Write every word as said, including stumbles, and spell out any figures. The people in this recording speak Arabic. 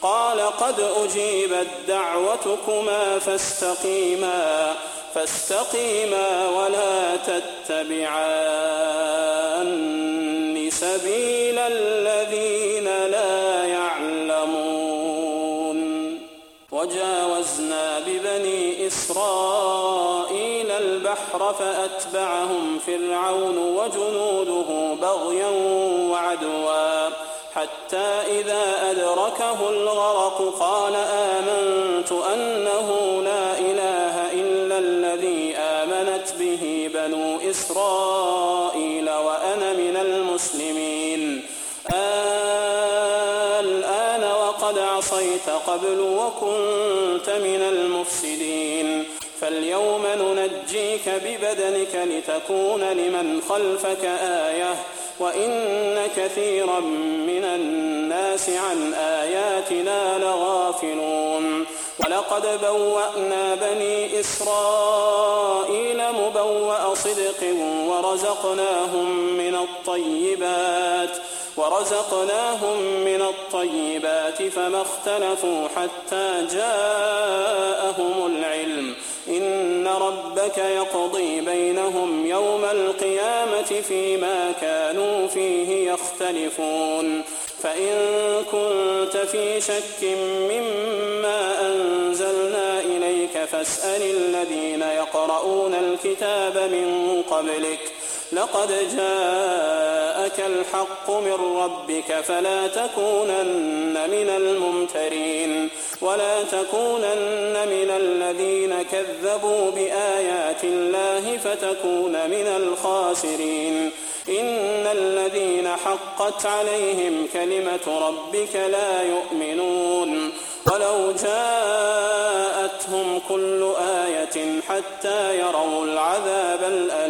قال قد أجيبت دعوتكما فاستقيما فاستقيما ولا تتبعان سبيل الذين لا يعلمون. وجاوزنا ببني إسرائيل البحر فأتبعهم فرعون وجنوده بغيا وعدوا حتى إذا أدركه الغرق قال آمنت أنه لا إله إلا الذي آمنت به بنو إسرائيل وأنا من المسلمين. الآن وقد عصيت قبل وكنت من المفسدين فاليوم ننجيك ببدنك لتكون لمن خلفك آية وإن كثيرا من الناس عن آياتنا لغافلون. ولقد بوأنا بني إسرائيل مبوأ صدق ورزقناهم من الطيبات ورزقناهم من الطيبات فما اختلفوا حتى جاءهم العلم إن ربك يقضي بينهم يوم القيامة فيما كانوا فيه يختلفون. فإن كنت في شك مما أنزلنا إليك فاسأل الذين يقرؤون الكتاب من قبلك لقد جاءك الحق من ربك فلا تكونن من الممترين ولا تكونن من الذين كذبوا بآيات الله فتكون من الخاسرين. إن الذين حقت عليهم كلمة ربك لا يؤمنون ولو جاءتهم كل آية حتى يروا العذاب الأليم